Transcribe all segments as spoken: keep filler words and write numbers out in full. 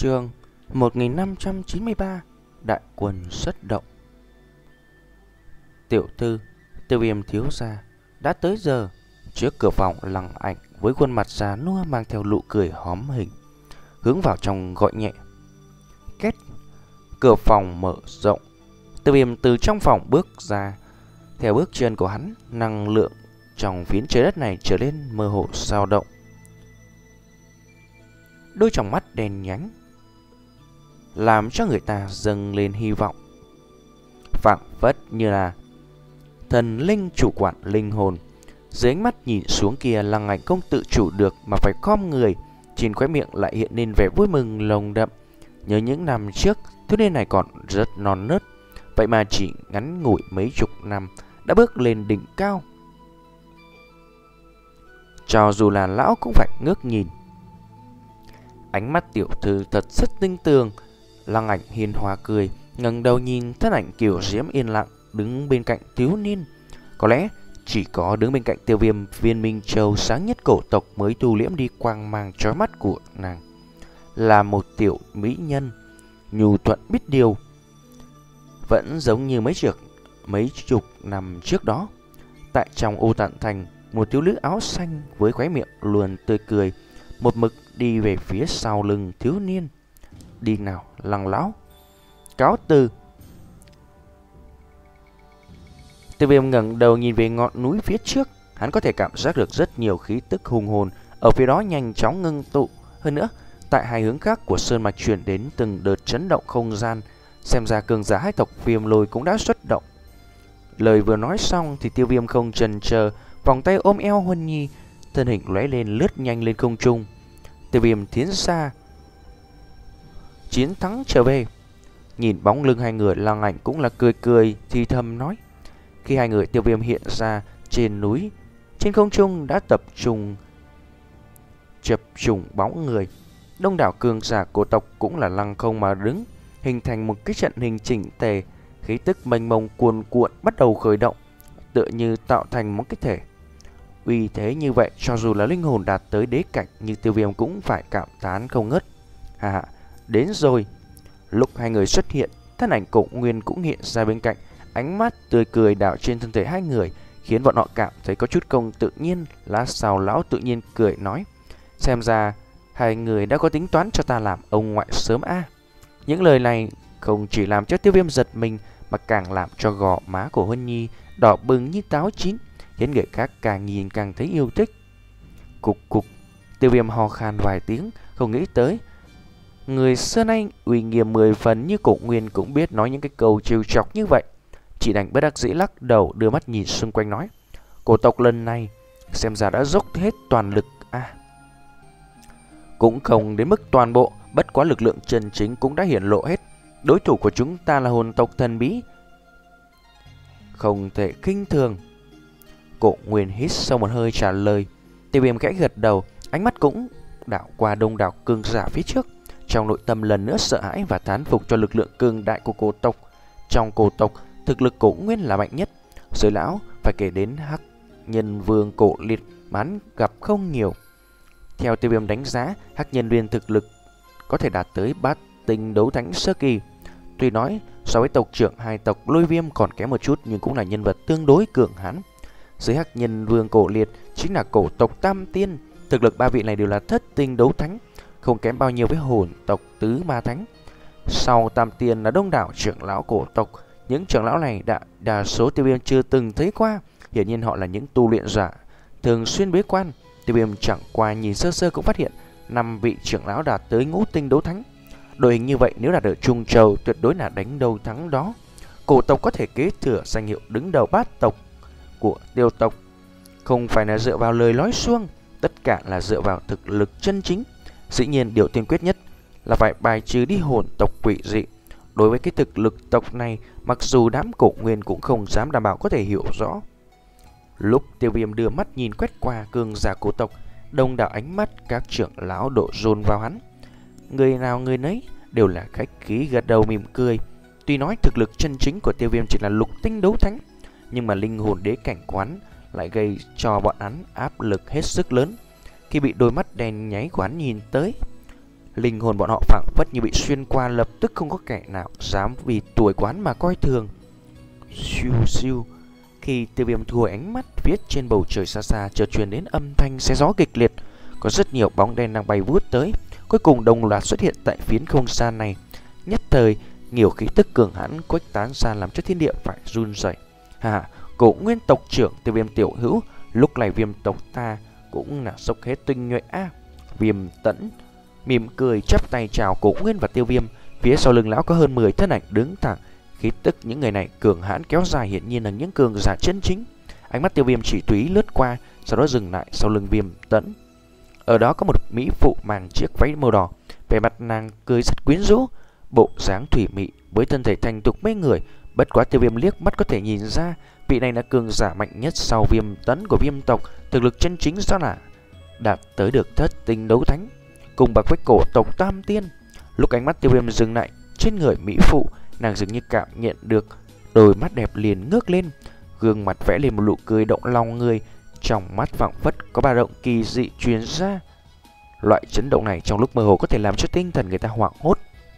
Chương một nghìn năm trăm chín mươi ba Đại quân xuất động. Tiểu thư, Tiêu Viêm thiếu gia, đã tới giờ. Trước cửa phòng Lăng Ảnh với khuôn mặt già nua mang theo nụ cười hóm hình, hướng vào trong gọi nhẹ. Két. Cửa phòng mở rộng. Tiêu Viêm từ trong phòng bước ra. Theo bước chân của hắn, năng lượng trong phiến trời đất này trở nên mơ hồ dao động. Đôi tròng mắt đen nhánh làm cho người ta dâng lên hy vọng, phảng phất như là thần linh chủ quản linh hồn. Dưới ánh mắt nhìn xuống kia, Lăng Ảnh không tự chủ được mà phải khom người, trên khóe miệng lại hiện lên vẻ vui mừng lồng đậm. Nhớ những năm trước, thiếu niên này còn rất non nớt, vậy mà chỉ ngắn ngủi mấy chục năm đã bước lên đỉnh cao. Cho dù là lão cũng phải ngước nhìn. Ánh mắt tiểu thư thật rất tinh tường. Lăng Ảnh hiền hòa cười, ngẩng đầu nhìn thân ảnh kiều diễm yên lặng đứng bên cạnh thiếu niên. Có lẽ chỉ có đứng bên cạnh Tiêu Viêm, viên minh châu sáng nhất cổ tộc mới thu liễm đi quang mang chói mắt của nàng. Là một tiểu mỹ nhân, nhu thuận biết điều, vẫn giống như mấy chục mấy chục năm trước đó. Tại trong ô tận thành, một thiếu nữ áo xanh với khóe miệng luôn tươi cười một mực đi về phía sau lưng thiếu niên. Đi nào, Lăng lão, cáo từ. Tiêu Viêm ngẩng đầu nhìn về ngọn núi phía trước, hắn có thể cảm giác được rất nhiều khí tức hùng hồn ở phía đó nhanh chóng ngưng tụ. Hơn nữa, tại hai hướng khác của sơn mạch truyền đến từng đợt chấn động không gian, xem ra cường giả hai tộc Viêm Lôi cũng đã xuất động. Lời vừa nói xong thì Tiêu Viêm không chần chờ, vòng tay ôm eo Huân Nhi, thân hình lóe lên lướt nhanh lên không trung. Tiêu Viêm tiến xa, chiến thắng trở về. Nhìn bóng lưng hai người, Lăng Ảnh cũng là cười cười thì thầm nói. Khi hai người Tiêu Viêm hiện ra trên núi, trên không trung đã tập trung chập trùng bóng người. Đông đảo cường giả của tộc cũng là lăng không mà đứng, hình thành một cái trận hình chỉnh tề. Khí tức mênh mông cuồn cuộn bắt đầu khởi động, tựa như tạo thành một cái thể. Uy thế như vậy, cho dù là linh hồn đạt tới đế cảnh như Tiêu Viêm cũng phải cảm thán không ngớt. Hà hà, đến rồi. Lúc hai người xuất hiện, thân ảnh Cổ Nguyên cũng hiện ra bên cạnh, ánh mắt tươi cười đảo trên thân thể hai người, khiến bọn họ cảm thấy có chút không tự nhiên. Lát sau lão tự nhiên cười nói, xem ra hai người đã có tính toán cho ta làm ông ngoại sớm a. À. Những lời này không chỉ làm cho Tiêu Viêm giật mình, mà càng làm cho gò má của Huân Nhi đỏ bừng như táo chín, khiến người khác càng nhìn càng thấy yêu thích. Cục cục, Tiêu Viêm ho khan vài tiếng, không nghĩ tới người xưa nay uy nghiêm mười phần như Cổ Nguyên cũng biết nói những cái câu trêu chọc như vậy. Chỉ đành bất đắc dĩ lắc đầu, đưa mắt nhìn xung quanh nói, cổ tộc lần này xem ra đã dốc hết toàn lực a. À, cũng không đến mức toàn bộ, bất quá lực lượng chân chính cũng đã hiển lộ hết. Đối thủ của chúng ta là hồn tộc thần bí, không thể khinh thường. Cổ Nguyên hít sâu một hơi trả lời. Tiêu Viêm khẽ gật đầu, ánh mắt cũng đảo qua đông đảo cường giả phía trước, trong nội tâm lần nữa sợ hãi và thán phục cho lực lượng cường đại của cổ tộc. Trong cổ tộc, thực lực Cổ Nguyên là mạnh nhất. Giới lão phải kể đến Hắc Nhân Vương Cổ Liệt mà hắn gặp không nhiều. Theo Tiêu Viêm đánh giá, Hắc Nhân Viên thực lực có thể đạt tới bát tinh đấu thánh sơ kỳ. Tuy nói so với tộc trưởng hai tộc Lôi Viêm còn kém một chút, nhưng cũng là nhân vật tương đối cường hãn. Dưới Hắc Nhân Vương Cổ Liệt chính là cổ tộc Tam Tiên, thực lực ba vị này đều là thất tinh đấu thánh, không kém bao nhiêu với hồn tộc Tứ Ma Thánh. Sau Tam Tiên là đông đảo trưởng lão cổ tộc. Những trưởng lão này đã đa số Tiêu Viêm chưa từng thấy qua, hiển nhiên họ là những tu luyện giả thường xuyên bế quan. Tiêu Viêm chẳng qua nhìn sơ sơ cũng phát hiện năm vị trưởng lão đạt tới ngũ tinh đấu thánh. Đội hình như vậy nếu đạt ở Trung Châu tuyệt đối là đánh đầu thắng đó. Cổ tộc có thể kế thừa danh hiệu đứng đầu bát tộc của Tiêu tộc, không phải là dựa vào lời nói suông, tất cả là dựa vào thực lực chân chính. Dĩ nhiên điều tiên quyết nhất là phải bài trừ đi hồn tộc quỷ dị. Đối với cái thực lực tộc này, mặc dù đám Cổ Nguyên cũng không dám đảm bảo có thể hiểu rõ. Lúc Tiêu Viêm đưa mắt nhìn quét qua cường giả cổ tộc, đông đảo ánh mắt các trưởng lão đổ dồn vào hắn. Người nào người nấy đều là khách khí gật đầu mỉm cười. Tuy nói thực lực chân chính của Tiêu Viêm chỉ là lục tinh đấu thánh, nhưng mà linh hồn đế cảnh quán lại gây cho bọn hắn áp lực hết sức lớn. Khi bị đôi mắt đen nháy của hắn nhìn tới, Linh hồn bọn họ phảng phất như bị xuyên qua, lập tức không có kẻ nào dám vì tuổi quán mà coi thường. Siêu siêu. Khi Tiêu Viêm thu hồi ánh mắt, viết trên bầu trời xa xa chợt truyền đến âm thanh xé gió kịch liệt. Có rất nhiều bóng đen đang bay vút tới, cuối cùng đồng loạt xuất hiện tại phiến không gian này. Nhất thời, nhiều khí tức cường hãn khuếch tán ra làm cho thiên địa phải run rẩy. Hà, Cổ Nguyên tộc trưởng Tiêu Viêm tiểu hữu, lúc này Viêm tộc ta cũng là dốc hết tinh nhuệ a. À, Viêm Tẫn mỉm cười chắp tay chào Cổ Nguyên và Tiêu Viêm. Phía sau lưng lão có hơn mười thân ảnh đứng thẳng, khí tức những người này cường hãn kéo dài, hiển nhiên là những cường giả chân chính. Ánh mắt Tiêu Viêm chỉ tùy lướt qua, sau đó dừng lại sau lưng Viêm Tẫn. Ở đó có một mỹ phụ mang chiếc váy màu đỏ, vẻ mặt nàng cười rất quyến rũ, bộ dáng thủy mị với thân thể thành thục mấy người. Bất quá Tiêu Viêm liếc mắt có thể nhìn ra, vị này là cường giả mạnh nhất sau Viêm Tẫn của Viêm tộc, thực lực chân chính rõ là đạt tới được thất tinh đấu thánh, cùng bậc với cổ tộc Tam Tiên. Lúc ánh mắt Tiêu Viêm dừng lại trên người mỹ phụ, nàng dường như cảm nhận được, đôi mắt đẹp liền ngước lên, gương mặt vẽ lên một nụ cười động lòng người, trong mắt phảng phất có ba động kỳ dị truyền ra. Loại chấn động này trong lúc mơ hồ có thể làm cho tinh thần người ta hoảng hốt.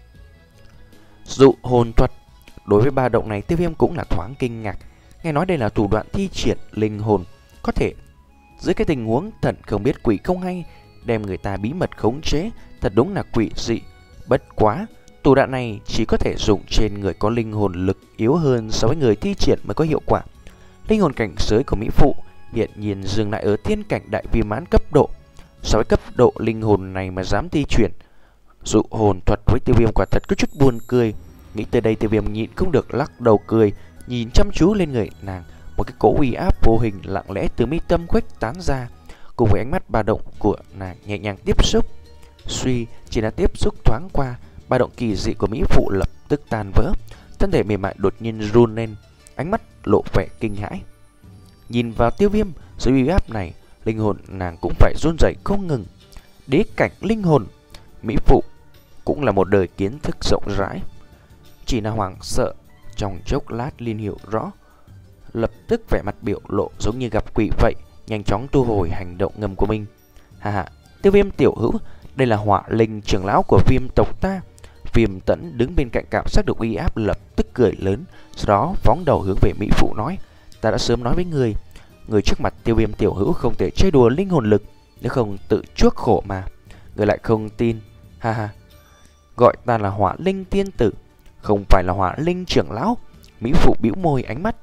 Dụ hồn thuật. Đối với ba động này, Tiêu Viêm cũng là thoáng kinh ngạc. Nghe nói đây là thủ đoạn thi triển linh hồn, có thể dưới cái tình huống thần không biết quỷ không hay đem người ta bí mật khống chế, thật đúng là quỷ dị. Bất quá, thủ đoạn này chỉ có thể dùng trên người có linh hồn lực yếu hơn so với người thi triển mới có hiệu quả. Linh hồn cảnh giới của mỹ phụ hiện nhiên dừng lại ở thiên cảnh đại viên mãn cấp độ. So với cấp độ linh hồn này mà dám thi chuyển dụ hồn thuật với Tiêu Viêm quả thật có chút buồn cười. Nghĩ tới đây, Tiêu Viêm nhịn không được lắc đầu cười, nhìn chăm chú lên người nàng. Một cái cỗ uy áp vô hình lặng lẽ từ mi tâm khuếch tán ra, cùng với ánh mắt ba động của nàng nhẹ nhàng tiếp xúc. Suy, chỉ là tiếp xúc thoáng qua, ba động kỳ dị của mỹ phụ lập tức tan vỡ, thân thể mềm mại đột nhiên run lên, ánh mắt lộ vẻ kinh hãi. Nhìn vào Tiêu Viêm, dưới uy áp này, linh hồn nàng cũng phải run rẩy không ngừng. Đế cảnh linh hồn, mỹ phụ cũng là một đời kiến thức rộng rãi, chỉ là hoảng sợ trong chốc lát liền hiểu rõ, lập tức vẻ mặt biểu lộ giống như gặp quỷ vậy, nhanh chóng thu hồi hành động ngầm của mình. Hà hà, Tiêu Viêm tiểu hữu, đây là Hỏa Linh trưởng lão của Viêm tộc ta. Viêm Tẫn đứng bên cạnh cảm giác được uy áp, lập tức cười lớn, sau đó phóng đầu hướng về mỹ phụ nói: ta đã sớm nói với người, người trước mặt Tiêu Viêm tiểu hữu không thể chơi đùa linh hồn lực, nếu không tự chuốc khổ mà. Người lại không tin. Ha ha, gọi ta là Hỏa Linh tiên tử, không phải là Hỏa Linh trưởng lão. Mỹ phụ bĩu môi, ánh mắt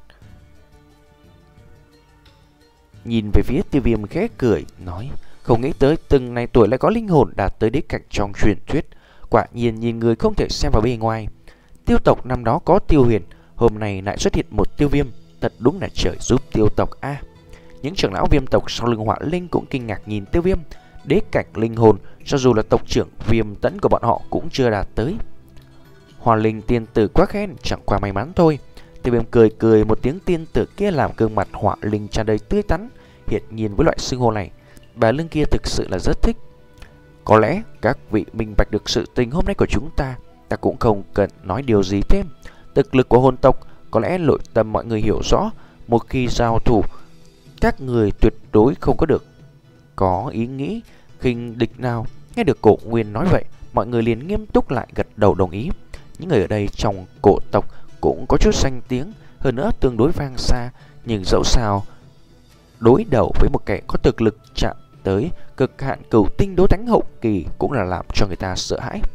nhìn về phía Tiêu Viêm khẽ cười nói: không nghĩ tới từng này tuổi lại có linh hồn đạt tới đế cảnh trong truyền thuyết, quả nhiên nhìn người không thể xem vào bề ngoài. Tiêu tộc năm đó có Tiêu Huyền, hôm nay lại xuất hiện một Tiêu Viêm, thật đúng là trời giúp Tiêu tộc a. À, những trưởng lão Viêm tộc sau lưng Hỏa Linh cũng kinh ngạc nhìn Tiêu Viêm, đế cảnh linh hồn, cho dù là tộc trưởng Viêm Tẫn của bọn họ cũng chưa đạt tới. Hỏa Linh tiên tử quá khen, chẳng qua may mắn thôi. Tiêu Viêm cười cười một tiếng, tiên tử kia làm gương mặt Hỏa Linh tràn đầy tươi tắn. Hiển nhiên với loại xưng hô này, bà lưng kia thực sự là rất thích. Có lẽ các vị minh bạch được sự tình hôm nay của chúng ta, ta cũng không cần nói điều gì thêm. Thực lực của hồn tộc có lẽ nội tâm mọi người hiểu rõ, một khi giao thủ, các người tuyệt đối không có được có ý nghĩ khinh địch nào. Nghe được Cổ Nguyên nói vậy, mọi người liền nghiêm túc lại gật đầu đồng ý. Những người ở đây trong cổ tộc cũng có chút danh tiếng, hơn nữa tương đối vang xa, nhưng dẫu sao đối đầu với một kẻ có thực lực chạm tới cực hạn cửu tinh đấu thánh hậu kỳ cũng là làm cho người ta sợ hãi.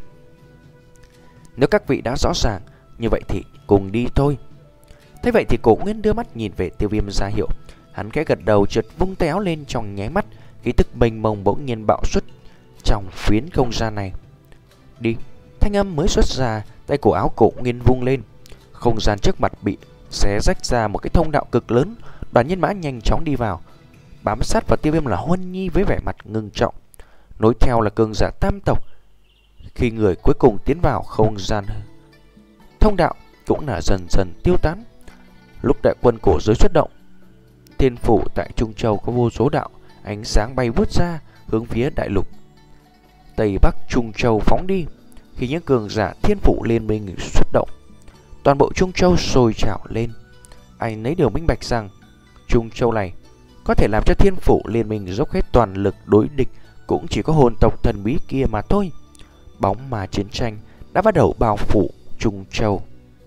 Nếu các vị đã rõ ràng như vậy thì cùng đi thôi. Thế vậy thì Cổ Nguyên đưa mắt nhìn về Tiêu Viêm ra hiệu. Hắn khẽ gật đầu, chợt vung tay áo lên, trong nháy mắt khí tức mênh mông bỗng nhiên bạo xuất trong phiến không gian này. Đi. Thanh âm mới xuất ra, tay cổ áo Cổ Nguyên vung lên, không gian trước mặt bị xé rách ra một cái thông đạo cực lớn. Đoàn nhân mã nhanh chóng đi vào, bám sát vào Tiêu Viêm là Huân Nhi với vẻ mặt ngưng trọng, nối theo là cường giả tam tộc. Khi người cuối cùng tiến vào không gian, thông đạo cũng là dần dần tiêu tán. Lúc đại quân cổ giới xuất động, thiên phủ tại Trung Châu có vô số đạo ánh sáng bay vút ra hướng phía đại lục Tây Bắc Trung Châu phóng đi. Khi những cường giả thiên phủ liên minh xuất động, toàn bộ Trung Châu sôi trào lên. Anh nấy đều minh bạch rằng Trung Châu này có thể làm cho thiên phủ liên minh dốc hết toàn lực đối địch cũng chỉ có hồn tộc thần bí kia mà thôi. bóng ma chiến tranh đã bắt đầu bao phủ Trung Châu.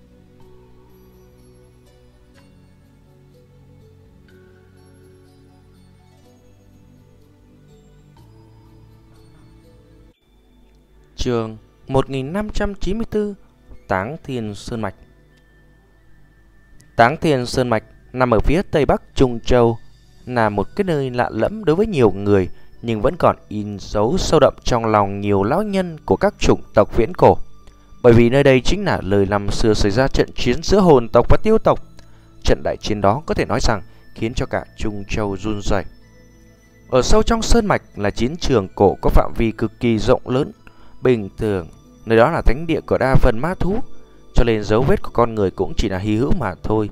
Chương một nghìn năm trăm chín mươi tư, Táng Thiên Sơn Mạch. Táng Thiên Sơn Mạch nằm ở phía tây bắc Trung Châu, là một cái nơi lạ lẫm đối với nhiều người, nhưng vẫn còn in dấu sâu đậm trong lòng nhiều lão nhân của các chủng tộc viễn cổ. Bởi vì nơi đây chính là lời năm xưa xảy ra trận chiến giữa hồn tộc và tiêu tộc. Trận đại chiến đó có thể nói rằng khiến cho cả Trung Châu run rẩy. Ở sâu trong sơn mạch là chiến trường cổ có phạm vi cực kỳ rộng lớn. Bình thường, nơi đó là thánh địa của đa phần ma thú, cho nên dấu vết của con người cũng chỉ là hy hữu mà thôi.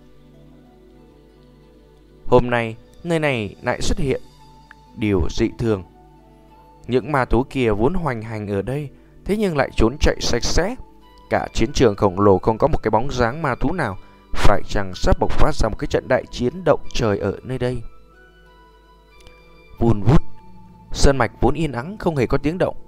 Hôm nay, nơi này lại xuất hiện điều dị thường. Những ma thú kia vốn hoành hành ở đây, thế nhưng lại trốn chạy sạch sẽ. Cả chiến trường khổng lồ không có một cái bóng dáng ma thú nào. Phải chăng sắp bộc phát ra một cái trận đại chiến động trời ở nơi đây? Vun vút, sơn mạch vốn yên ắng không hề có tiếng động.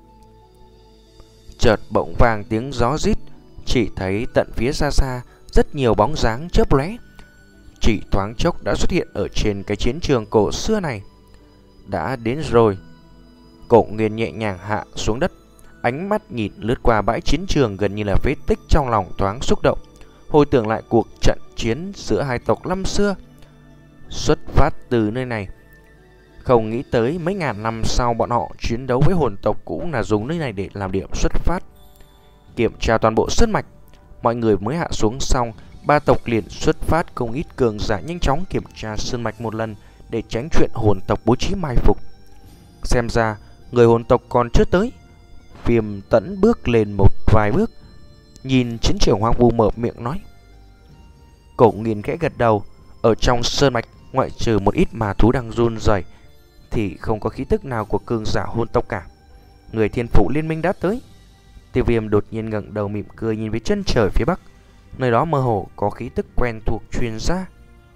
Chợt bỗng vang tiếng gió rít, chỉ thấy tận phía xa xa rất nhiều bóng dáng chớp lóe. Chỉ thoáng chốc đã xuất hiện ở trên cái chiến trường cổ xưa này. Đã đến rồi. Cổ Nguyên nhẹ nhàng hạ xuống đất, ánh mắt nhìn lướt qua bãi chiến trường gần như là vết tích, trong lòng thoáng xúc động, hồi tưởng lại cuộc trận chiến giữa hai tộc năm xưa. Xuất phát từ nơi này, không nghĩ tới mấy ngàn năm sau bọn họ chiến đấu với hồn tộc cũng là dùng nơi này để làm điểm xuất phát. Kiểm tra toàn bộ sơn mạch, mọi người mới hạ xuống xong, ba tộc liền xuất phát không ít cường giả nhanh chóng kiểm tra sơn mạch một lần để tránh chuyện hồn tộc bố trí mai phục. Xem ra người hồn tộc còn chưa tới. Viêm Tẫn bước lên một vài bước, nhìn chiến trường hoang vu mở miệng nói. Cổ Nghiên khẽ gật đầu. Ở trong sơn mạch, ngoại trừ một ít ma thú đang run rẩy thì không có khí tức nào của cường giả hồn tộc cả. Người thiên phủ liên minh đã tới. Tiêu Viêm đột nhiên ngẩng đầu mỉm cười nhìn về chân trời phía bắc. Nơi đó mơ hồ có khí tức quen thuộc truyền ra.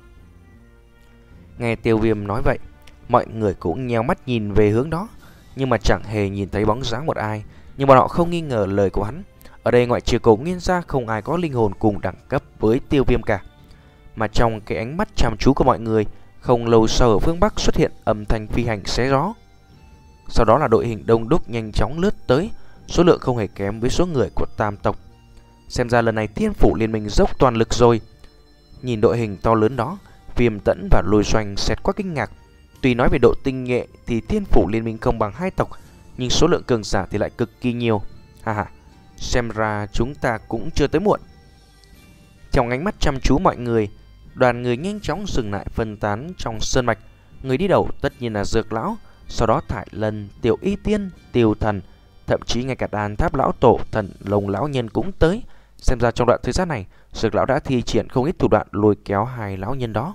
Nghe Tiêu Viêm nói vậy, mọi người cũng nheo mắt nhìn về hướng đó, nhưng mà chẳng hề nhìn thấy bóng dáng một ai. Nhưng bọn họ không nghi ngờ lời của hắn. Ở đây ngoại trừ Cổ Nghiên ra, không ai có linh hồn cùng đẳng cấp với Tiêu Viêm cả. Mà trong cái ánh mắt chăm chú của mọi người, không lâu sau ở phương bắc xuất hiện âm thanh phi hành xé gió. Sau đó là đội hình đông đúc nhanh chóng lướt tới, số lượng không hề kém với số người của tam tộc. Xem ra lần này Thiên Phủ Liên minh dốc toàn lực rồi. Nhìn đội hình to lớn đó, Viêm Tẫn và Lôi Doanh xẹt qua kinh ngạc. Tuy nói về độ tinh nghệ thì Thiên Phủ Liên minh không bằng hai tộc, nhưng số lượng cường giả thì lại cực kỳ nhiều. Ha ha, xem ra chúng ta cũng chưa tới muộn. Trong ánh mắt chăm chú mọi người, đoàn người nhanh chóng dừng lại phân tán trong sơn mạch. Người đi đầu tất nhiên là Dược Lão, sau đó Thải Lân, Tiểu Y Tiên, Tiêu Thần, thậm chí ngay cả Đàn Tháp Lão Tổ, Thần Lồng Lão Nhân cũng tới. Xem ra trong đoạn thời gian này, Dược Lão đã thi triển không ít thủ đoạn lôi kéo hai lão nhân đó.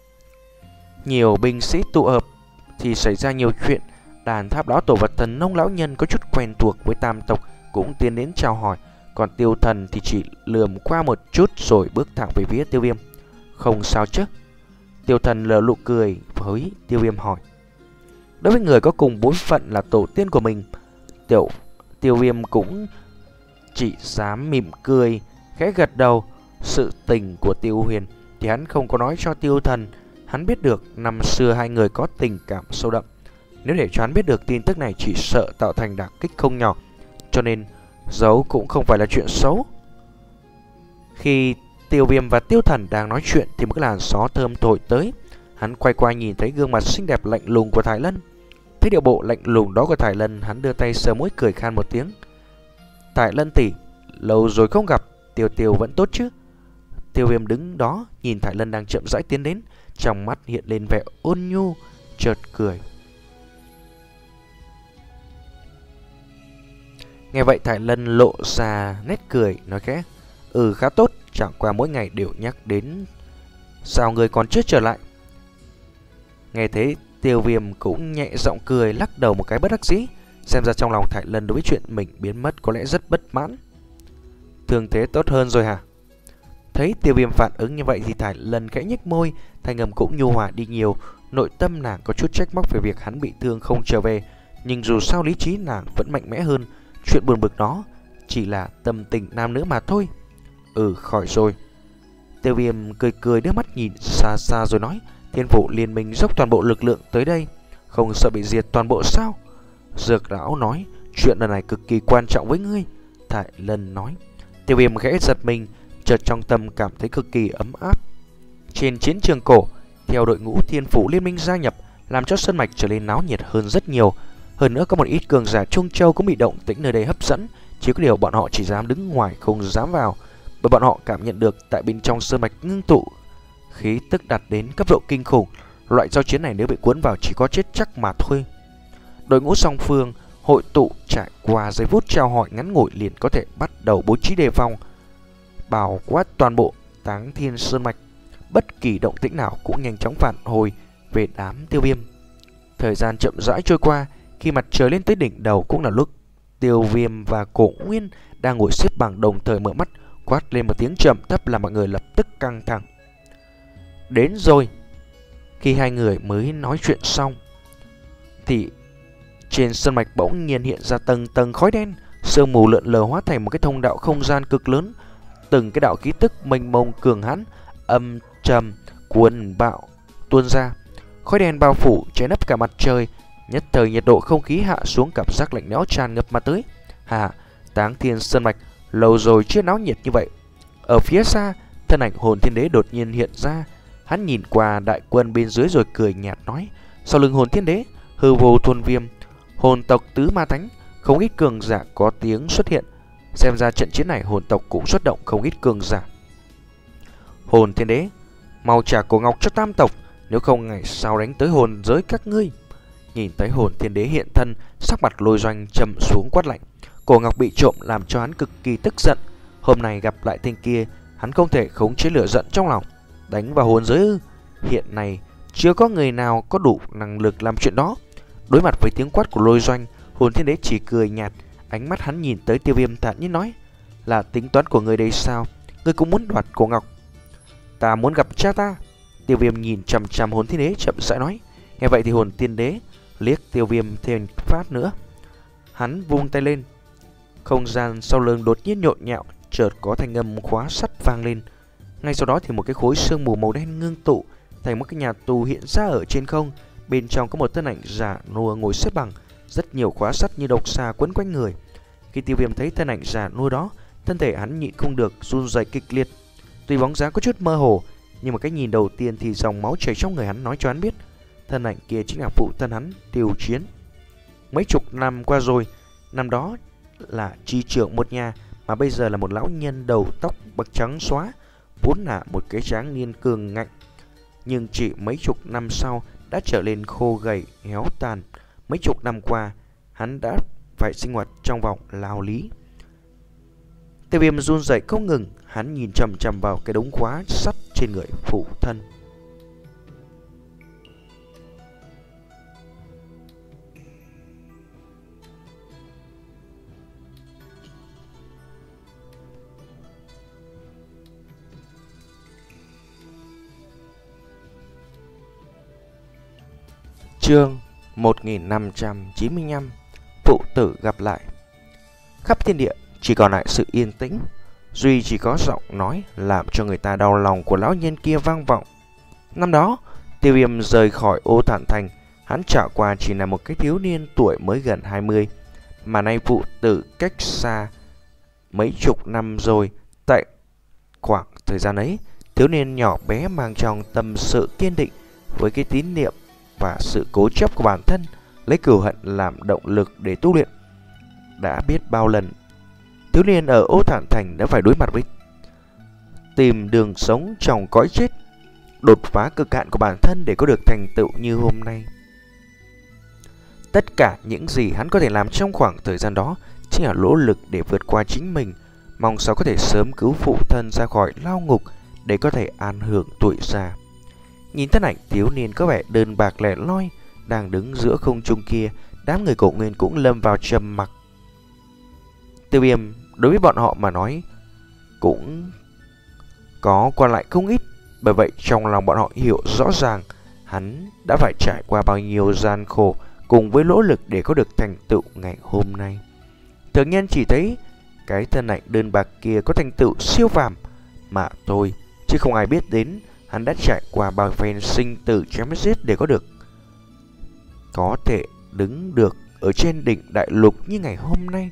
Nhiều binh sĩ tụ hợp thì xảy ra nhiều chuyện. Đàn Tháp Lão Tổ và Thần Nông Lão Nhân có chút quen thuộc với tam tộc cũng tiến đến chào hỏi, còn Tiêu Thần thì chỉ lườm qua một chút rồi bước thẳng về phía Tiêu Viêm. Không sao chứ? Tiêu Thần lờ nụ cười với Tiêu Viêm hỏi. Đối với người có cùng bối phận là tổ tiên của mình, Tiểu Tiêu Viêm cũng chỉ dám mỉm cười, khẽ gật đầu. Sự tình của Tiêu Huyền thì hắn không có nói cho Tiêu Thần. Hắn biết được năm xưa hai người có tình cảm sâu đậm. Nếu để cho hắn biết được tin tức này chỉ sợ tạo thành đả kích không nhỏ, cho nên giấu cũng không phải là chuyện xấu. Khi Tiêu Viêm và Tiêu Thần đang nói chuyện thì một cái làn gió thơm thổi tới. Hắn quay qua nhìn thấy gương mặt xinh đẹp lạnh lùng của Thải Lân. Thấy điệu bộ lạnh lùng đó của Thải Lân, hắn đưa tay sờ mũi cười khan một tiếng. Thải Lân tỷ, lâu rồi không gặp, Tiêu Tiêu vẫn tốt chứ? Tiêu Viêm đứng đó nhìn Thải Lân đang chậm rãi tiến đến, trong mắt hiện lên vẻ ôn nhu, chợt cười. Nghe vậy Thải Lân lộ ra nét cười, nói khẽ. Ừ, khá tốt, chẳng qua mỗi ngày đều nhắc đến sao người còn chưa trở lại. Nghe thế Tiêu Viêm cũng nhẹ giọng cười, lắc đầu một cái bất đắc dĩ. Xem ra trong lòng Thải Lân đối với chuyện mình biến mất có lẽ rất bất mãn. Thương thế tốt hơn rồi hả? Thấy Tiêu Viêm phản ứng như vậy thì Thải Lân khẽ nhếch môi, thanh âm cũng nhu hòa đi nhiều. Nội tâm nàng có chút trách móc về việc hắn bị thương không trở về, nhưng dù sao lý trí nàng vẫn mạnh mẽ hơn, chuyện buồn bực đó chỉ là tâm tình nam nữ mà thôi. Ừ, khỏi rồi. Tiêu Viêm cười cười đưa mắt nhìn xa xa rồi nói, Thiên Phủ liên minh dốc toàn bộ lực lượng tới đây, không sợ bị diệt toàn bộ sao? Dược lão nói, chuyện lần này cực kỳ quan trọng với ngươi. Thải Lân nói. Tiêu Viêm khẽ giật mình, chợt trong tâm cảm thấy cực kỳ ấm áp. Trên chiến trường cổ, theo đội ngũ Thiên Phủ liên minh gia nhập, làm cho sơn mạch trở nên náo nhiệt hơn rất nhiều. Hơn nữa có một ít cường giả Trung Châu cũng bị động tĩnh nơi đây hấp dẫn, chỉ có điều bọn họ chỉ dám đứng ngoài không dám vào, bởi bọn họ cảm nhận được tại bên trong sơn mạch ngưng tụ khí tức đạt đến cấp độ kinh khủng. Loại giao chiến này nếu bị cuốn vào chỉ có chết chắc mà thôi. Đội ngũ song phương hội tụ trải qua giây phút trao hỏi ngắn ngủi liền có thể bắt đầu bố trí đề phòng, bao quát toàn bộ Táng Thiên sơn mạch. Bất kỳ động tĩnh nào cũng nhanh chóng phản hồi về đám Tiêu Viêm. Thời gian chậm rãi trôi qua, khi mặt trời lên tới đỉnh đầu cũng là lúc Tiêu Viêm và Cổ Nguyên đang ngồi xếp bằng đồng thời mở mắt, quát lên một tiếng trầm thấp làm mọi người lập tức căng thẳng. Đến rồi. Khi hai người mới nói chuyện xong thì trên sơn mạch bỗng nhiên hiện ra tầng tầng khói đen, sương mù lượn lờ hóa thành một cái thông đạo không gian cực lớn. Từng cái đạo khí tức mênh mông cường hãn, âm trầm cuồn bạo tuôn ra. Khói đen bao phủ che nấp cả mặt trời, nhất thời nhiệt độ không khí hạ xuống, cảm giác lạnh lẽo tràn ngập mà tới. Hà, Táng Thiên sơn mạch lâu rồi chưa náo nhiệt như vậy. Ở phía xa, thân ảnh Hồn Thiên Đế đột nhiên hiện ra. Hắn nhìn qua đại quân bên dưới rồi cười nhạt nói, sau lưng Hồn Thiên Đế, hư vô thuần viêm, hồn tộc tứ ma thánh, không ít cường giả có tiếng xuất hiện. Xem ra trận chiến này hồn tộc cũng xuất động không ít cường giả. Hồn Thiên Đế, mau trả cổ ngọc cho tam tộc, nếu không ngày sau đánh tới hồn giới các ngươi. Nhìn thấy Hồn Thiên Đế hiện thân, sắc mặt Lôi Doanh trầm xuống quát lạnh. Cổ ngọc bị trộm làm cho hắn cực kỳ tức giận. Hôm nay gặp lại tên kia, hắn không thể khống chế lửa giận trong lòng. Đánh vào hồn giới ư? Hiện nay chưa có người nào có đủ năng lực làm chuyện đó. Đối mặt với tiếng quát của Lôi Doanh, Hồn Thiên Đế chỉ cười nhạt. Ánh mắt hắn nhìn tới Tiêu Viêm thản nhiên nói, là tính toán của người đây sao? Ngươi cũng muốn đoạt cổ ngọc? Ta muốn gặp cha ta. Tiêu Viêm nhìn chằm chằm Hồn Thiên Đế chậm rãi nói. Nghe vậy thì Hồn Thiên Đế liếc Tiêu Viêm thêm phát nữa. Hắn vung tay lên, không gian sau lưng đột nhiên nhộn nhạo, chợt có thanh âm khóa sắt vang lên. Ngay sau đó thì một cái khối sương mù màu đen ngưng tụ thành một cái nhà tù hiện ra ở trên không. Bên trong có một thân ảnh già nua ngồi xếp bằng, rất nhiều khóa sắt như độc xà quấn quanh người. Khi Tiêu Viêm thấy thân ảnh già nua đó, thân thể hắn nhịn không được run rẩy kịch liệt. Tuy bóng dáng có chút mơ hồ, nhưng mà cái nhìn đầu tiên thì dòng máu chảy trong người hắn nói cho hắn biết thân ảnh kia chính là phụ thân hắn, Tiêu Chiến. Mấy chục năm qua rồi, năm đó là chi trưởng một nhà, mà bây giờ là một lão nhân đầu tóc bạc trắng xóa, vốn là một cái tráng niên cường ngạnh, nhưng chỉ mấy chục năm sau đã trở nên khô gầy héo tàn. Mấy chục năm qua, hắn đã phải sinh hoạt trong vòng lao lý. Tiêu Viêm run rẩy không ngừng, hắn nhìn chằm chằm vào cái đống khóa sắt trên người phụ thân. Chương một nghìn năm trăm chín mươi lăm. Phụ tử gặp lại. Khắp thiên địa chỉ còn lại sự yên tĩnh, duy chỉ có giọng nói làm cho người ta đau lòng của lão nhân kia vang vọng. Năm đó, Tiêu Viêm rời khỏi Ô Thản Thành, hắn trải qua chỉ là một cái thiếu niên tuổi mới gần hai mươi, mà nay phụ tử cách xa mấy chục năm rồi. Tại khoảng thời gian ấy, thiếu niên nhỏ bé mang trong tâm sự kiên định với cái tín niệm và sự cố chấp của bản thân, lấy cừu hận làm động lực để tu luyện. Đã biết bao lần thiếu niên ở Ô Thản Thành đã phải đối mặt với tìm đường sống trong cõi chết, đột phá cực hạn của bản thân để có được thành tựu như hôm nay. Tất cả những gì hắn có thể làm trong khoảng thời gian đó chính là nỗ lực để vượt qua chính mình, mong sao có thể sớm cứu phụ thân ra khỏi lao ngục để có thể an hưởng tuổi già. Nhìn thân ảnh thiếu niên có vẻ đơn bạc lẻ loi đang đứng giữa không trung kia, đám người Cổ Nguyên cũng lâm vào trầm mặc. Tiêu Viêm đối với bọn họ mà nói cũng có quan lại không ít, bởi vậy trong lòng bọn họ hiểu rõ ràng hắn đã phải trải qua bao nhiêu gian khổ cùng với nỗ lực để có được thành tựu ngày hôm nay. Thường nhân chỉ thấy cái thân ảnh đơn bạc kia có thành tựu siêu phàm mà thôi, chứ không ai biết đến hắn đã trải qua bao phen sinh tử chém giết để có được có thể đứng được ở trên đỉnh đại lục như ngày hôm nay.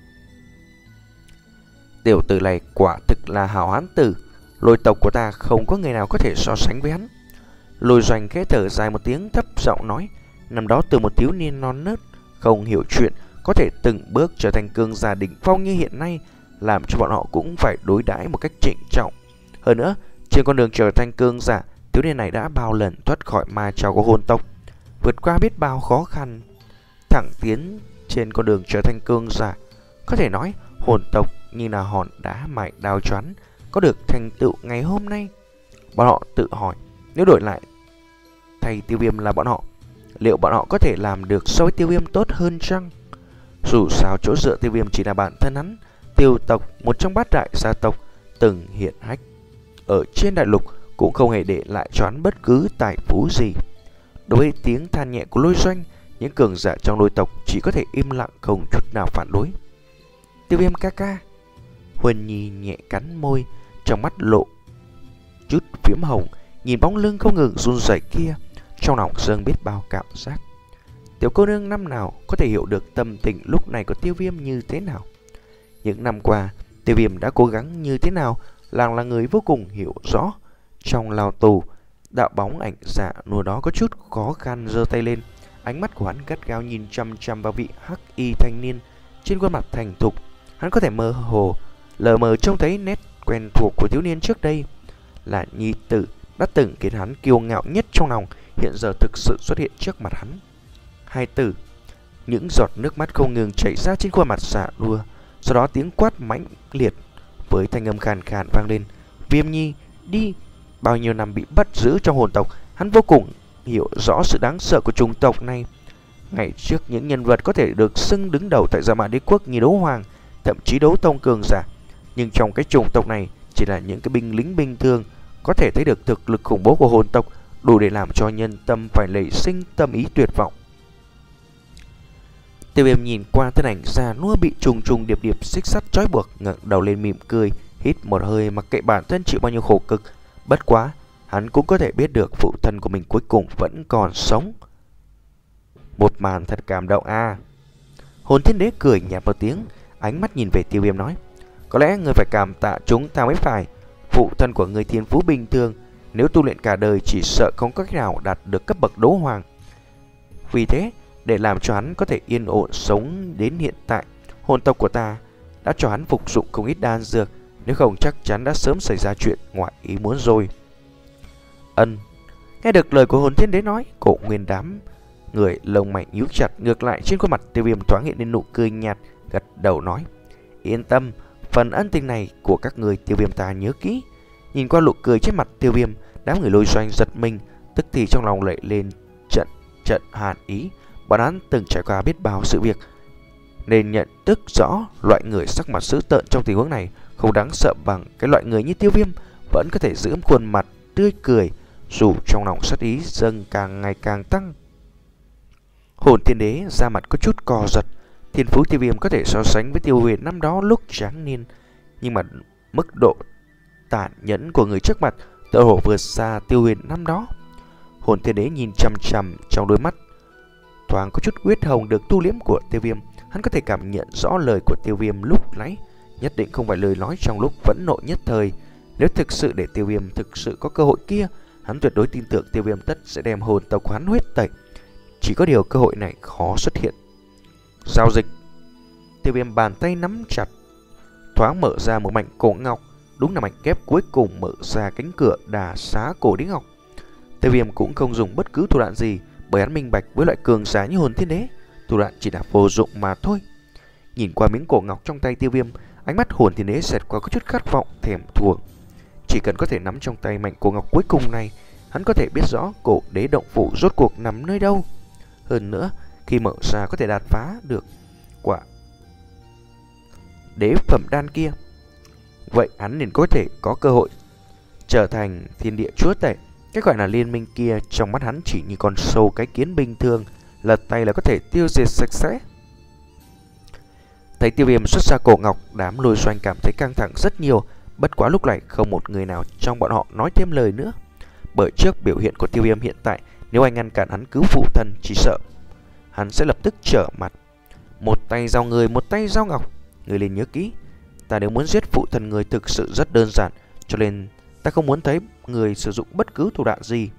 Tiểu tử này quả thực là hảo hán tử, Lôi tộc của ta không có người nào có thể so sánh với hắn. Lôi Doanh khẽ thở dài một tiếng, thấp giọng nói, năm đó từ một thiếu niên non nớt không hiểu chuyện có thể từng bước trở thành cường giả đỉnh phong như hiện nay, làm cho bọn họ cũng phải đối đãi một cách trịnh trọng. Hơn nữa, trên con đường trở thành cường giả, thiếu niên này đã bao lần thoát khỏi ma trảo của hồn tộc, vượt qua biết bao khó khăn, thẳng tiến trên con đường trở thành cường giả. Có thể nói, hồn tộc như là hòn đá mài đao choán, có được thành tựu ngày hôm nay. Bọn họ tự hỏi, nếu đổi lại thầy Tiêu Viêm là bọn họ, liệu bọn họ có thể làm được so với Tiêu Viêm tốt hơn chăng? Dù sao chỗ dựa Tiêu Viêm chỉ là bản thân hắn. Tiêu tộc, một trong bát đại gia tộc từng hiện hách ở trên đại lục, cũng không hề để lại cho hắn bất cứ tài phú gì. Đối với tiếng than nhẹ của Lôi Doanh, những cường giả trong Lôi tộc chỉ có thể im lặng, không chút nào phản đối. Tiêu Viêm ca ca. Huân Nhi nhẹ cắn môi, trong mắt lộ chút phiếm hồng, nhìn bóng lưng không ngừng run rẩy kia, trong lòng dâng biết bao cảm giác. Tiểu cô nương năm nào có thể hiểu được tâm tình lúc này của Tiêu Viêm như thế nào? Những năm qua, Tiêu Viêm đã cố gắng như thế nào, làng là người vô cùng hiểu rõ. Trong lao tù, đạo bóng ảnh dạ nùa đó có chút khó khăn giơ tay lên, ánh mắt của hắn gắt gao nhìn chăm chăm vào vị hắc y thanh niên trên khuôn mặt thành thục. Hắn có thể mơ hồ lờ mờ trông thấy nét quen thuộc của thiếu niên trước đây, là nhi tử đã từng khiến hắn kiêu ngạo nhất trong lòng, hiện giờ thực sự xuất hiện trước mặt hắn. Hai tử, những giọt nước mắt không ngừng chảy ra trên khuôn mặt dạ đua. Sau đó tiếng quát mãnh liệt với thanh âm khàn khàn vang lên, Viêm Nhi, đi. Bao nhiêu năm bị bắt giữ trong hồn tộc, hắn vô cùng hiểu rõ sự đáng sợ của chủng tộc này. Ngày trước những nhân vật có thể được xưng đứng đầu tại Dạ Mã Đế Quốc như Đấu Hoàng, thậm chí Đấu Tông cường giả, nhưng trong cái chủng tộc này chỉ là những cái binh lính bình thường. Có thể thấy được thực lực khủng bố của hồn tộc đủ để làm cho nhân tâm phải nảy sinh tâm ý tuyệt vọng. Tiêu Viêm nhìn qua thân ảnh già nua bị trùng trùng điệp điệp xích sắt trói buộc, ngẩng đầu lên mỉm cười, hít một hơi mặc kệ bản thân chịu bao nhiêu khổ cực. Bất quá, hắn cũng có thể biết được phụ thân của mình cuối cùng vẫn còn sống. Một màn thật cảm động a. À. Hồn Thiên Đế cười nhạt một tiếng, ánh mắt nhìn về Tiêu Viêm nói, có lẽ người phải cảm tạ chúng ta mới phải. Phụ thân của người thiên phú bình thường, nếu tu luyện cả đời chỉ sợ không có cách nào đạt được cấp bậc đấu hoàng. Vì thế, để làm cho hắn có thể yên ổn sống đến hiện tại, hồn tộc của ta đã cho hắn phục dụng không ít đan dược, nếu không chắc chắn đã sớm xảy ra chuyện ngoài ý muốn rồi. Ân. Nghe được lời của Hồn Thiên Đế nói, Cổ Nguyên đám người lông mày nhíu chặt, ngược lại trên khuôn mặt Tiêu Viêm thoáng hiện lên nụ cười nhạt, gật đầu nói, yên tâm, phần ân tình này của các người Tiêu Viêm ta nhớ kỹ. Nhìn qua nụ cười trên mặt Tiêu Viêm, đám người Lôi Doanh giật mình, tức thì trong lòng lệ lên trận trận hàn ý. Bọn hắn từng trải qua biết bao sự việc, nên nhận thức rõ loại người sắc mặt dữ tợn trong tình huống này không đáng sợ bằng cái loại người như Tiêu Viêm vẫn có thể giữ khuôn mặt tươi cười, dù trong lòng sát ý dâng càng ngày càng tăng. Hồn Thiên Đế da mặt có chút co giật. Thiên phú Tiêu Viêm có thể so sánh với Tiêu Huyền năm đó lúc tráng niên, nhưng mà mức độ tàn nhẫn của người trước mặt tựa hồ vượt xa Tiêu Huyền năm đó. Hồn Thiên Đế nhìn chằm chằm, trong đôi mắt thoáng có chút huyết hồng được tu liễm của Tiêu Viêm. Hắn có thể cảm nhận rõ lời của Tiêu Viêm lúc nãy nhất định không phải lời nói trong lúc phẫn nộ nhất thời. Nếu thực sự để Tiêu Viêm thực sự có cơ hội kia, hắn tuyệt đối tin tưởng Tiêu Viêm tất sẽ đem hồn tộc hắn huyết tẩy. Chỉ có điều cơ hội này khó xuất hiện. Giao dịch. Tiêu Viêm bàn tay nắm chặt, thoáng mở ra một mảnh cổ ngọc, đúng là mảnh kép cuối cùng mở ra cánh cửa đà xá cổ đế ngọc. Tiêu Viêm cũng không dùng bất cứ thủ đoạn gì, bởi hắn minh bạch với loại cường giả như Hồn Thiên Đế, thủ đoạn chỉ là vô dụng mà thôi. Nhìn qua miếng cổ ngọc trong tay Tiêu Viêm, ánh mắt Hồn Thiên Đế xẹt qua có chút khát vọng thèm thuồng. Chỉ cần có thể nắm trong tay mảnh cổ ngọc cuối cùng này, hắn có thể biết rõ cổ đế động phủ rốt cuộc nằm nơi đâu. Hơn nữa, khi mở ra có thể đột phá được quả đế phẩm đan kia, vậy hắn liền có thể có cơ hội trở thành thiên địa chúa tể. Cái gọi là liên minh kia trong mắt hắn chỉ như con sâu cái kiến bình thường, lật tay là có thể tiêu diệt sạch sẽ. Thấy Tiêu Viêm xuất ra cổ ngọc, đám Lôi Doanh cảm thấy căng thẳng rất nhiều. Bất quá lúc này không một người nào trong bọn họ nói thêm lời nữa. Bởi trước biểu hiện của Tiêu Viêm hiện tại, nếu anh ngăn cản hắn cứu phụ thân, chỉ sợ hắn sẽ lập tức trở mặt. Một tay giao người, một tay giao ngọc. Người liền nhớ kỹ, ta nếu muốn giết phụ thân người thực sự rất đơn giản, cho nên ta không muốn thấy người sử dụng bất cứ thủ đoạn gì.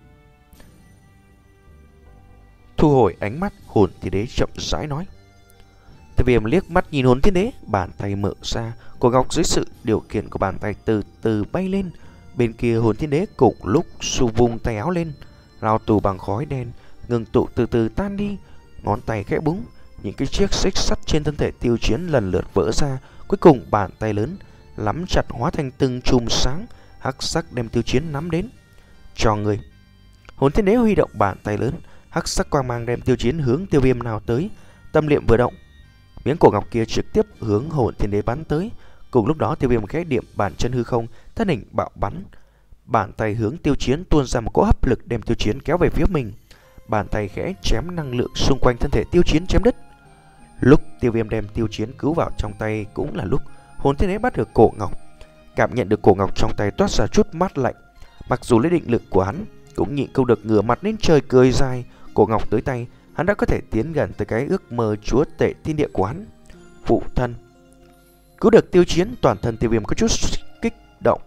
Thu hồi ánh mắt, Hồn Thiên Đế chậm rãi nói. Tiêu Viêm liếc mắt nhìn Hồn Thiên Đế, bàn tay mở ra, cổ ngọc dưới sự điều khiển của bàn tay từ từ bay lên. Bên kia Hồn Thiên Đế cùng lúc xù vùng tay áo lên, lao tù bằng khói đen ngừng tụ từ từ tan đi. Ngón tay khẽ búng, những cái chiếc xích sắt trên thân thể Tiêu Chiến lần lượt vỡ ra. Cuối cùng bàn tay lớn nắm chặt hóa thành từng chùm sáng hắc sắc đem Tiêu Chiến nắm đến. Cho người. Hồn Thiên Đế huy động bàn tay lớn, hắc sắc quang mang đem Tiêu Chiến hướng Tiêu Viêm nào tới. Tâm niệm vừa động, miếng cổ ngọc kia trực tiếp hướng Hồn Thiên Đế bắn tới. Cùng lúc đó Tiêu Viêm khẽ điểm bàn chân hư không, thân hình bạo bắn, bàn tay hướng Tiêu Chiến tuôn ra một cỗ hấp lực đem Tiêu Chiến kéo về phía mình. Bàn tay khẽ chém năng lượng xung quanh thân thể Tiêu Chiến chém đứt. Lúc Tiêu Viêm đem Tiêu Chiến cứu vào trong tay cũng là lúc Hồn Thiên Đế bắt được cổ ngọc. Cảm nhận được cổ ngọc trong tay toát ra chút mát lạnh. Mặc dù lấy định lực của hắn cũng nhịn không được ngửa mặt lên trời cười dài. Cổ ngọc tới tay, hắn đã có thể tiến gần tới cái ước mơ chúa tể thiên địa của hắn. Phụ thân. Cứu được Tiêu Chiến, toàn thân Tiêu Viêm có chút kích động,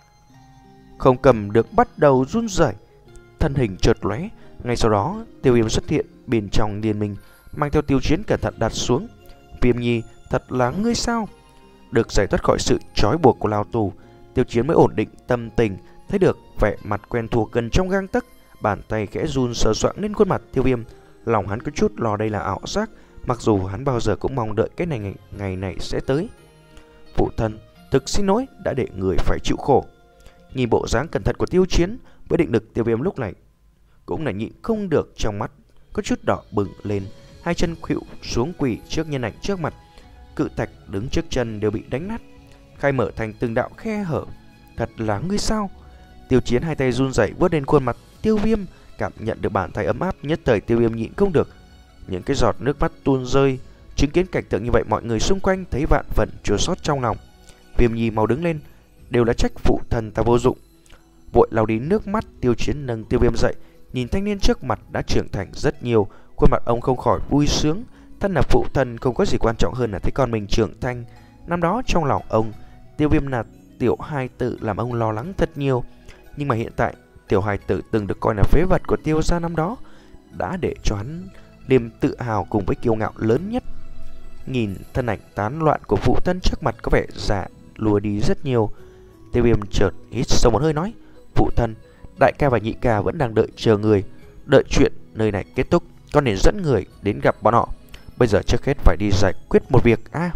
không cầm được bắt đầu run rẩy, thân hình chợt lóe. Ngay sau đó Tiêu Viêm xuất hiện bên trong liên minh, mang theo Tiêu Chiến cẩn thận đặt xuống. Viêm Nhi, thật là ngươi sao? Được giải thoát khỏi sự trói buộc của lao tù, Tiêu Chiến mới ổn định tâm tình, thấy được vẻ mặt quen thuộc gần trong gang tấc. Bàn tay khẽ run sờ soạng lên khuôn mặt Tiêu Viêm. Lòng hắn có chút lo đây là ảo giác, mặc dù hắn bao giờ cũng mong đợi cái này ngày, ngày này sẽ tới. Phụ thân, thực xin lỗi đã để người phải chịu khổ. Nhìn bộ dáng cẩn thận của Tiêu Chiến, với định lực Tiêu Viêm lúc này cũng là nhịn không được, trong mắt có chút đỏ bừng lên. Hai chân khuỵu xuống quỳ trước nhân ảnh trước mặt. Cự thạch đứng trước chân đều bị đánh nát, khai mở thành từng đạo khe hở. Thật là ngươi sao? Tiêu Chiến hai tay run rẩy vuốt lên khuôn mặt Tiêu Viêm, cảm nhận được bàn tay ấm áp. Nhất thời Tiêu Viêm nhịn không được, những cái giọt nước mắt tuôn rơi. Chứng kiến cảnh tượng như vậy, mọi người xung quanh thấy vạn phần chua xót trong lòng. Viêm Nhi mau đứng lên, đều là trách phụ thân ta vô dụng. Vội lau đi nước mắt, Tiêu Chiến nâng Tiêu Viêm dậy, nhìn thanh niên trước mặt đã trưởng thành rất nhiều, khuôn mặt ông không khỏi vui sướng. Thân là phụ thân, không có gì quan trọng hơn là thấy con mình trưởng thành. Năm đó trong lòng ông, Tiêu Viêm là tiểu hài tử làm ông lo lắng thật nhiều. Nhưng mà hiện tại, tiểu hài tử từng được coi là phế vật của Tiêu gia năm đó đã để cho hắn niềm tự hào cùng với kiêu ngạo lớn nhất. Nhìn thân ảnh tán loạn của phụ thân trước mặt có vẻ già lùa đi rất nhiều, Tiêu Viêm chợt hít sâu một hơi nói: Phụ thân, đại ca và nhị ca vẫn đang đợi chờ người. Đợi chuyện nơi này kết thúc, con nên dẫn người đến gặp bọn họ. Bây giờ trước hết phải đi giải quyết một việc a. À,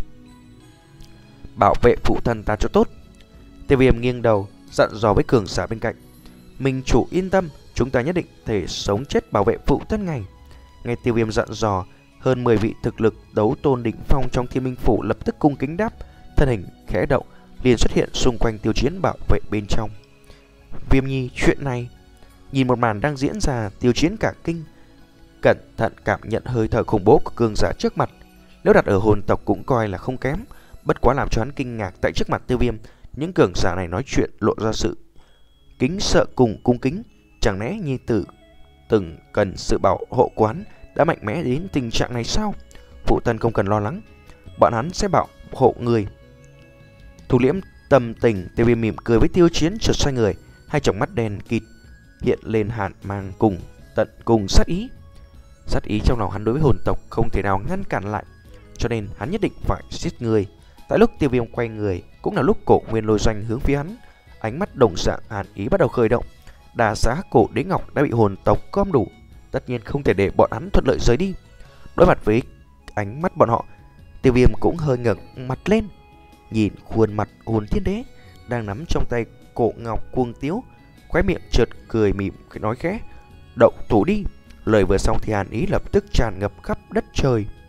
bảo vệ phụ thân ta cho tốt. Tiêu Viêm nghiêng đầu dặn dò với cường giả bên cạnh: Minh chủ yên tâm, chúng ta nhất định thể sống chết bảo vệ phụ thân ngài. Nghe Tiêu Viêm dặn dò, hơn mười vị thực lực đấu tôn đỉnh phong trong Thiên Minh phủ lập tức cung kính đáp, thân hình khẽ động liền xuất hiện xung quanh Tiêu Chiến bảo vệ bên trong. Viêm Nhi, chuyện này. Nhìn một màn đang diễn ra, Tiêu Chiến cả kinh, cẩn thận cảm nhận hơi thở khủng bố của cường giả trước mặt. Nếu đặt ở hồn tộc cũng coi là không kém. Bất quá làm cho hắn kinh ngạc, tại trước mặt Tiêu Viêm, những cường giả này nói chuyện lộ ra sự kính sợ cùng cung kính. Chẳng lẽ nhi tử từng cần sự bảo hộ quán đã mạnh mẽ đến tình trạng này sao? Phụ thân không cần lo lắng, bọn hắn sẽ bảo hộ người. Thu liễm tâm tình, Tiêu Viêm mỉm cười với Tiêu Chiến, chợt xoay người, hai tròng mắt đen kịt hiện lên hàn mang cùng tận cùng sát ý. Sát ý trong lòng hắn đối với hồn tộc không thể nào ngăn cản lại, cho nên hắn nhất định phải giết người. Tại lúc Tiêu Viêm quay người, cũng là lúc Cổ Nguyên Lôi Doanh hướng phía hắn, ánh mắt đồng dạng hàn ý bắt đầu khởi động. Đà giá cổ đế ngọc đã bị hồn tộc gom đủ, tất nhiên không thể để bọn hắn thuận lợi rời đi. Đối mặt với ánh mắt bọn họ, Tiêu Viêm cũng hơi ngẩng mặt lên, nhìn khuôn mặt Hồn Thiên Đế đang nắm trong tay cổ ngọc cuồng tiếu, khóe miệng chợt cười mỉm nói khẽ: Động thủ đi. Lời vừa xong thì hàn ý lập tức tràn ngập khắp đất trời.